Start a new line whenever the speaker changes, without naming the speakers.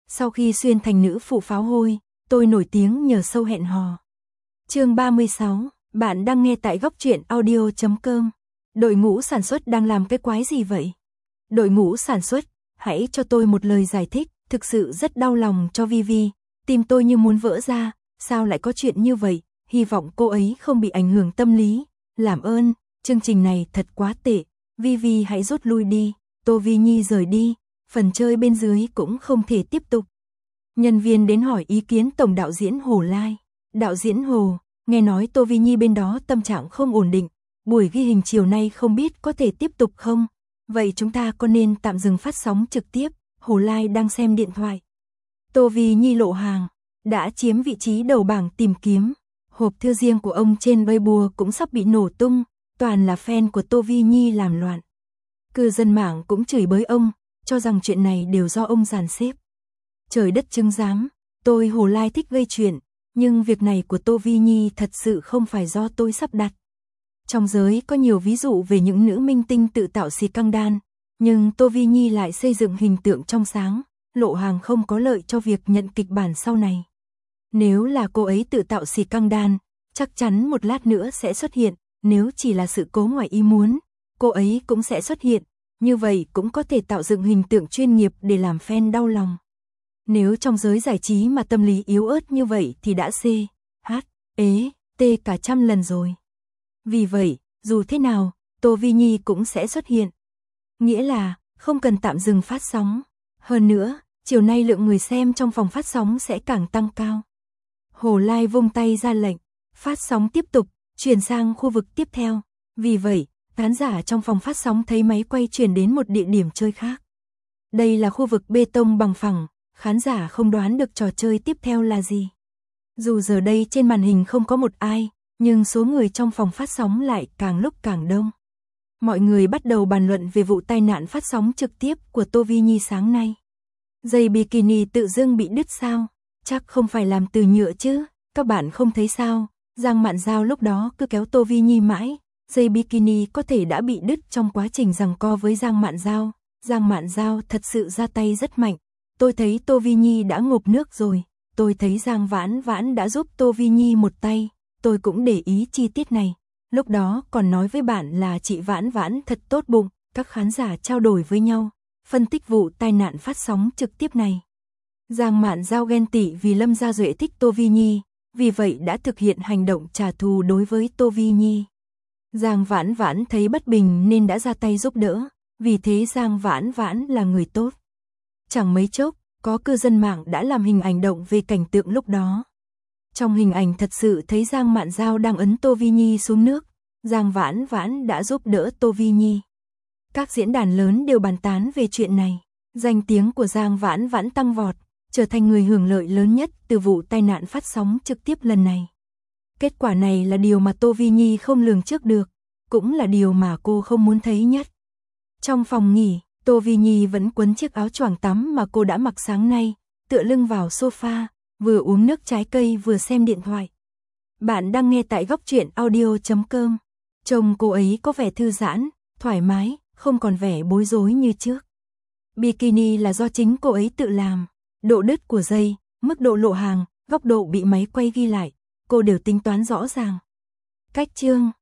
Sau khi xuyên thành nữ phụ pháo hôi, tôi nổi tiếng nhờ show hẹn hò. Chương 36, bạn đang nghe tại góc truyện audio.com. Đội ngũ sản xuất đang làm cái quái gì vậy? Đội ngũ sản xuất, hãy cho tôi một lời giải thích, thực sự rất đau lòng cho Vivi, tim tôi như muốn vỡ ra, sao lại có chuyện như vậy, hy vọng cô ấy không bị ảnh hưởng tâm lý, làm ơn, chương trình này thật quá tệ, Vivi hãy rút lui đi, Tô Vi Nhi rời đi, phần chơi bên dưới cũng không thể tiếp tục. Nhân viên đến hỏi ý kiến tổng đạo diễn Hồ Lai. Đạo diễn Hồ, nghe nói Tô Vi Nhi bên đó tâm trạng không ổn định, buổi ghi hình chiều nay không biết có thể tiếp tục không? Vậy chúng ta có nên tạm dừng phát sóng trực tiếp? Hồ Lai đang xem điện thoại. Tô Vi Nhi lộ hàng, đã chiếm vị trí đầu bảng tìm kiếm. Hộp thư riêng của ông trên Weibo cũng sắp bị nổ tung, toàn là fan của Tô Vi Nhi làm loạn. Cư dân mạng cũng chửi bới ông, cho rằng chuyện này đều do ông dàn xếp. Trời đất chứng giám, tôi Hồ Lai thích gây chuyện, nhưng việc này của Tô Vi Nhi thật sự không phải do tôi sắp đặt. Trong giới có nhiều ví dụ về những nữ minh tinh tự tạo xì căng đan, nhưng Tô Vi Nhi lại xây dựng hình tượng trong sáng, lộ hàng không có lợi cho việc nhận kịch bản sau này. Nếu là cô ấy tự tạo xì căng đan, chắc chắn một lát nữa sẽ xuất hiện, nếu chỉ là sự cố ngoài ý muốn, cô ấy cũng sẽ xuất hiện, như vậy cũng có thể tạo dựng hình tượng chuyên nghiệp để làm fan đau lòng. Nếu trong giới giải trí mà tâm lý yếu ớt như vậy thì đã T cả trăm lần rồi. Vì vậy, dù thế nào, Tô Vi Nhi cũng sẽ xuất hiện. Nghĩa là, không cần tạm dừng phát sóng. Hơn nữa, chiều nay lượng người xem trong phòng phát sóng sẽ càng tăng cao. Hồ Lai vung tay ra lệnh, phát sóng tiếp tục, chuyển sang khu vực tiếp theo. Vì vậy, khán giả trong phòng phát sóng thấy máy quay chuyển đến một địa điểm chơi khác. Đây là khu vực bê tông bằng phẳng, khán giả không đoán được trò chơi tiếp theo là gì. Dù giờ đây trên màn hình không có một ai, nhưng số người trong phòng phát sóng lại càng lúc càng đông. Mọi người bắt đầu bàn luận về vụ tai nạn phát sóng trực tiếp của Tô Vi Nhi sáng nay. Dây bikini tự dưng bị đứt sao? Chắc không phải làm từ nhựa chứ? Các bạn không thấy sao? Giang Mạn Giao lúc đó cứ kéo Tô Vi Nhi mãi. Dây bikini có thể đã bị đứt trong quá trình giằng co với Giang Mạn Giao. Giang Mạn Giao thật sự ra tay rất mạnh. Tôi thấy Tô Vi Nhi đã ngộp nước rồi. Tôi thấy Giang Vãn Vãn đã giúp Tô Vi Nhi một tay. Tôi cũng để ý chi tiết này. Lúc đó còn nói với bạn là chị Vãn Vãn thật tốt bụng. Các khán giả trao đổi với nhau, phân tích vụ tai nạn phát sóng trực tiếp này. Giang Mạn Giao ghen tị vì Lâm Gia Duệ thích Tô Vi Nhi, vì vậy đã thực hiện hành động trả thù đối với Tô Vi Nhi. Giang Vãn Vãn thấy bất bình nên đã ra tay giúp đỡ, vì thế Giang Vãn Vãn là người tốt. Chẳng mấy chốc, có cư dân mạng đã làm hình ảnh động về cảnh tượng lúc đó. Trong hình ảnh thật sự thấy Giang Mạn Giao đang ấn Tô Vi Nhi xuống nước, Giang Vãn Vãn đã giúp đỡ Tô Vi Nhi. Các diễn đàn lớn đều bàn tán về chuyện này, danh tiếng của Giang Vãn Vãn tăng vọt, trở thành người hưởng lợi lớn nhất từ vụ tai nạn phát sóng trực tiếp lần này. Kết quả này là điều mà Tô Vi Nhi không lường trước được, cũng là điều mà cô không muốn thấy nhất. Trong phòng nghỉ, Tô Vi Nhi vẫn quấn chiếc áo choàng tắm mà cô đã mặc sáng nay, tựa lưng vào sofa, vừa uống nước trái cây vừa xem điện thoại. Bạn đang nghe tại góc truyện audio.com. Trông cô ấy có vẻ thư giãn, thoải mái, không còn vẻ bối rối như trước. Bikini là do chính cô ấy tự làm. Độ đứt của dây, mức độ lộ hàng, góc độ bị máy quay ghi lại, cô đều tính toán rõ ràng. Cách chương